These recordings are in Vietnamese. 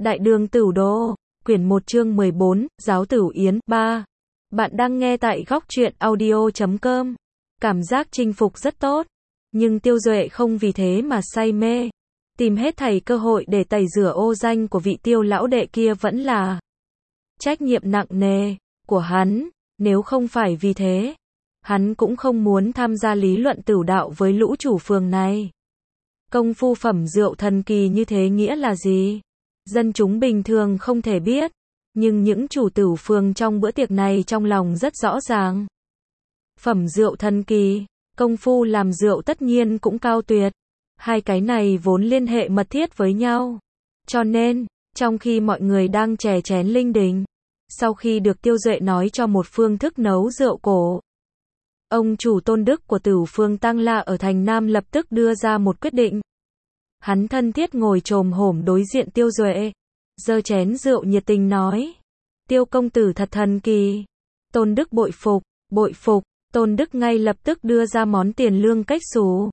Đại đường Tửu Đô, quyển 1 chương 14, Giáo Tửu Yến, 3. Bạn đang nghe tại góc truyện audio.com. Cảm giác chinh phục rất tốt, nhưng Tiêu Duệ không vì thế mà say mê. Tìm hết thảy cơ hội để tẩy rửa ô danh của vị Tiêu lão đệ kia vẫn là trách nhiệm nặng nề của hắn, nếu không phải vì thế, hắn cũng không muốn tham gia lý luận tửu đạo với lũ chủ phường này. Công phu phẩm rượu thần kỳ như thế nghĩa là gì? Dân chúng bình thường không thể biết, nhưng những chủ tửu phường trong bữa tiệc này trong lòng rất rõ ràng. Phẩm rượu thần kỳ, công phu làm rượu tất nhiên cũng cao tuyệt. Hai cái này vốn liên hệ mật thiết với nhau. Cho nên, trong khi mọi người đang chè chén linh đình, sau khi được Tiêu Duệ nói cho một phương thức nấu rượu cổ, ông chủ Tôn Đức của Tửu phường Tăng La ở thành Nam lập tức đưa ra một quyết định. Hắn thân thiết ngồi chồm hổm đối diện Tiêu Duệ, giơ chén rượu nhiệt tình nói: Tiêu công tử thật thần kỳ. Tôn Đức bội phục. Tôn Đức ngay lập tức đưa ra món tiền lương cách xù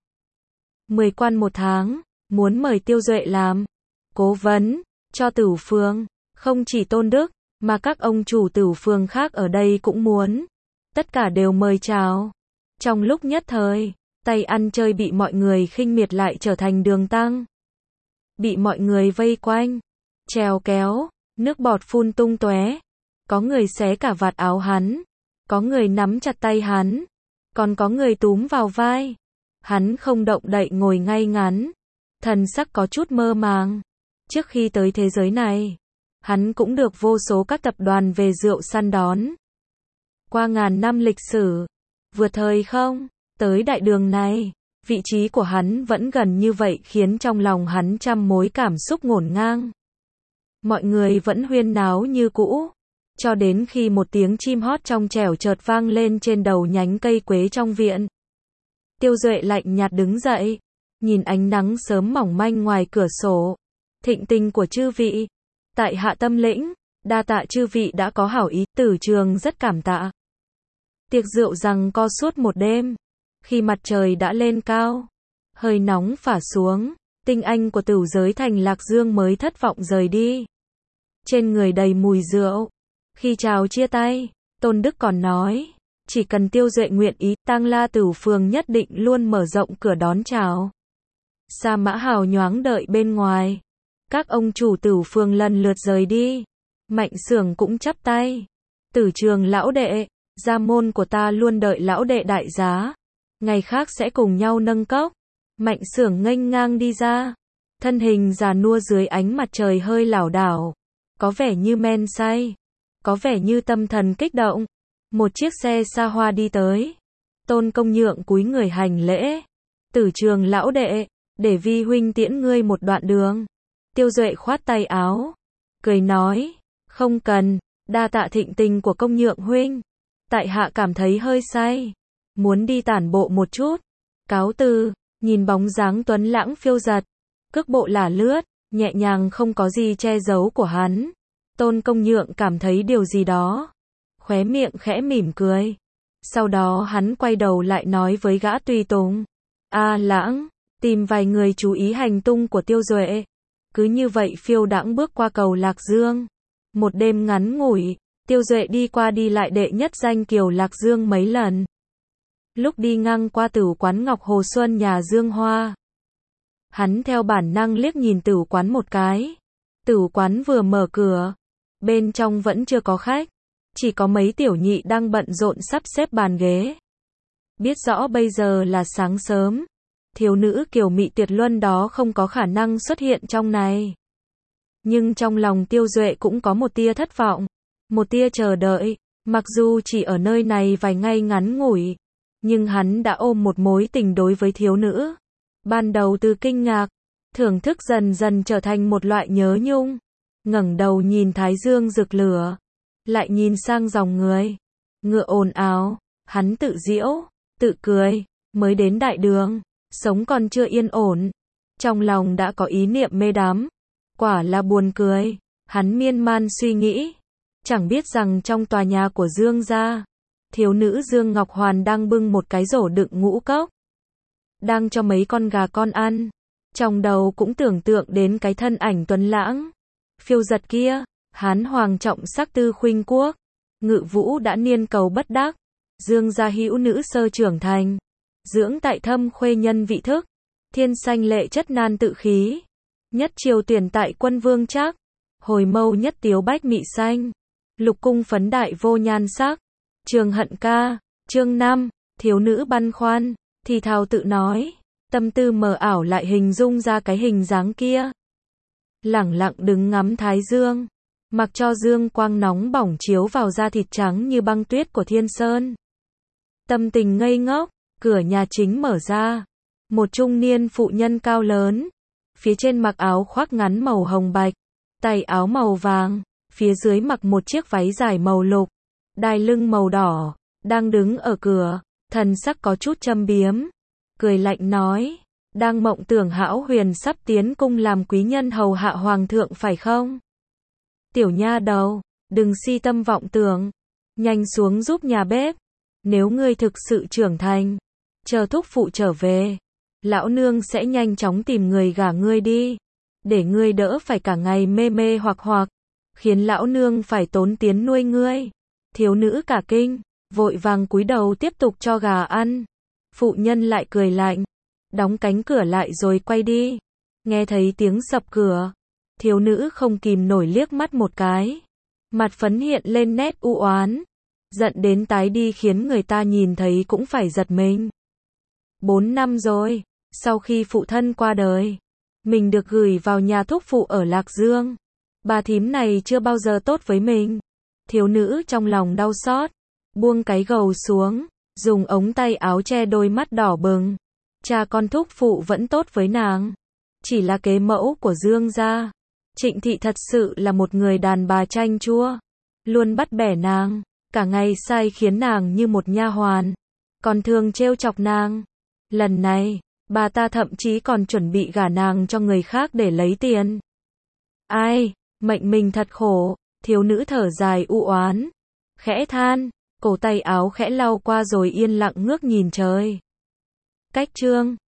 10 quan một tháng, muốn mời Tiêu Duệ làm cố vấn cho Tửu phường. Không chỉ Tôn Đức, mà các ông chủ Tửu phường khác ở đây cũng muốn. Tất cả đều mời chào. Trong lúc nhất thời, tay ăn chơi bị mọi người khinh miệt lại trở thành đường tăng. Bị mọi người vây quanh, trèo kéo, nước bọt phun tung tóe. Có người xé cả vạt áo hắn, có người nắm chặt tay hắn, còn có người túm vào vai. Hắn không động đậy ngồi ngay ngắn, thần sắc có chút mơ màng. Trước khi tới thế giới này, hắn cũng được vô số các tập đoàn về rượu săn đón. Qua ngàn năm lịch sử, vượt thời không, tới đại đường này, vị trí của hắn vẫn gần như vậy khiến trong lòng hắn trăm mối cảm xúc ngổn ngang. Mọi người vẫn huyên náo như cũ, cho đến khi một tiếng chim hót trong trẻo chợt vang lên trên đầu nhánh cây quế trong viện. Tiêu Duệ lạnh nhạt đứng dậy, nhìn ánh nắng sớm mỏng manh ngoài cửa sổ. Thịnh tình của chư vị, tại hạ tâm lĩnh, đa tạ chư vị đã có hảo ý, Tử Trường rất cảm tạ. Tiệc rượu giằng co suốt một đêm. Khi mặt trời đã lên cao, hơi nóng phả xuống, tinh anh của Tửu giới thành Lạc Dương mới thất vọng rời đi. Trên người đầy mùi rượu. Khi chào chia tay, Tôn Đức còn nói, chỉ cần Tiêu Duệ nguyện ý, Tang La Tửu phường nhất định luôn mở rộng cửa đón chào. Sa Mã hào nhoáng đợi bên ngoài. Các ông chủ Tửu phường lần lượt rời đi. Mạnh Xưởng cũng chắp tay. Tử Trường lão đệ, gia môn của ta luôn đợi lão đệ đại giá. Ngày khác sẽ cùng nhau nâng cốc. Mạnh Xưởng nghênh ngang đi ra. Thân hình già nua dưới ánh mặt trời hơi lảo đảo. Có vẻ như men say. Có vẻ như tâm thần kích động. Một chiếc xe xa hoa đi tới. Tôn Công Nhượng cúi người hành lễ. Tử Trường lão đệ, để vi huynh tiễn ngươi một đoạn đường. Tiêu Duệ khoát tay áo, cười nói, không cần, đa tạ thịnh tình của Công Nhượng huynh. Tại hạ cảm thấy hơi say, muốn đi tản bộ một chút. Cáo từ. Nhìn bóng dáng tuấn lãng phiêu giật, cước bộ lả lướt, nhẹ nhàng không có gì che giấu của hắn. Tôn Công Nhượng cảm thấy điều gì đó, khóe miệng khẽ mỉm cười. Sau đó hắn quay đầu lại nói với gã tùy tùng, A Lãng, tìm vài người chú ý hành tung của Tiêu Duệ. Cứ như vậy phiêu đãng bước qua cầu Lạc Dương. Một đêm ngắn ngủi, Tiêu Duệ đi qua đi lại đệ nhất danh kiều Lạc Dương mấy lần. Lúc đi ngang qua Tửu quán Ngọc Hồ Xuân nhà Dương Hoa, hắn theo bản năng liếc nhìn Tửu quán một cái. Tửu quán vừa mở cửa, bên trong vẫn chưa có khách, chỉ có mấy tiểu nhị đang bận rộn sắp xếp bàn ghế. Biết rõ bây giờ là sáng sớm, thiếu nữ kiều mị tuyệt luân đó không có khả năng xuất hiện trong này. Nhưng trong lòng Tiêu Duệ cũng có một tia thất vọng, một tia chờ đợi. Mặc dù chỉ ở nơi này vài ngày ngắn ngủi, nhưng hắn đã ôm một mối tình đối với thiếu nữ. Ban đầu từ kinh ngạc, thưởng thức dần dần trở thành một loại nhớ nhung. Ngẩng đầu nhìn thái dương rực lửa, lại nhìn sang dòng người, ngựa ồn ào, hắn tự giễu, tự cười, mới đến đại đường, sống còn chưa yên ổn, trong lòng đã có ý niệm mê đắm, quả là buồn cười. Hắn miên man suy nghĩ, chẳng biết rằng trong tòa nhà của Dương gia, thiếu nữ Dương Ngọc Hoàn đang bưng một cái rổ đựng ngũ cốc, đang cho mấy con gà con ăn. Trong đầu cũng tưởng tượng đến cái thân ảnh tuấn lãng, Phiêu giật kia, Hán hoàng trọng sắc tư khuynh quốc, Ngự vũ đã niên cầu bất đắc, Dương gia hữu nữ sơ trưởng thành, dưỡng tại thâm khuê nhân vị thức, thiên sanh lệ chất nan tự khí, nhất triều tuyển tại quân vương trác, hồi mâu nhất tiếu bách mị xanh, lục cung phấn đại vô nhan sắc, Trường hận ca, chương 5, thiếu nữ băn khoăn, thì thào tự nói, tâm tư mờ ảo lại hình dung ra cái hình dáng kia. Lẳng lặng đứng ngắm thái dương, mặc cho dương quang nóng bỏng chiếu vào da thịt trắng như băng tuyết của thiên sơn. Tâm tình ngây ngốc, cửa nhà chính mở ra, một trung niên phụ nhân cao lớn, phía trên mặc áo khoác ngắn màu hồng bạch, tay áo màu vàng, phía dưới mặc một chiếc váy dài màu lục, đai lưng màu đỏ, đang đứng ở cửa, thần sắc có chút châm biếm, cười lạnh nói, đang mộng tưởng hão huyền sắp tiến cung làm quý nhân hầu hạ hoàng thượng phải không? Tiểu nha đầu, đừng si tâm vọng tưởng, nhanh xuống giúp nhà bếp, nếu ngươi thực sự trưởng thành, chờ thúc phụ trở về, lão nương sẽ nhanh chóng tìm người gả ngươi đi, để ngươi đỡ phải cả ngày mê mê hoặc, khiến lão nương phải tốn tiền nuôi ngươi. Thiếu nữ cả kinh, vội vàng cúi đầu tiếp tục cho gà ăn. Phụ nhân lại cười lạnh, đóng cánh cửa lại rồi quay đi. Nghe thấy tiếng sập cửa, thiếu nữ không kìm nổi liếc mắt một cái, mặt phấn hiện lên nét u oán, giận đến tái đi khiến người ta nhìn thấy cũng phải giật mình. 4 năm rồi, sau khi phụ thân qua đời, mình được gửi vào nhà thúc phụ ở Lạc Dương. Bà thím này chưa bao giờ tốt với mình. Thiếu nữ trong lòng đau xót, buông cái gầu xuống, dùng ống tay áo che đôi mắt đỏ bừng. Cha con thúc phụ vẫn tốt với nàng, chỉ là kế mẫu của Dương gia. Trịnh thị thật sự là một người đàn bà chanh chua, luôn bắt bẻ nàng, cả ngày sai khiến nàng như một nha hoàn, còn thường trêu chọc nàng. Lần này, bà ta thậm chí còn chuẩn bị gả nàng cho người khác để lấy tiền. Ai, mệnh mình thật khổ, thiếu nữ thở dài u oán, khẽ than, cổ tay áo khẽ lau qua rồi yên lặng ngước nhìn trời. Cách chương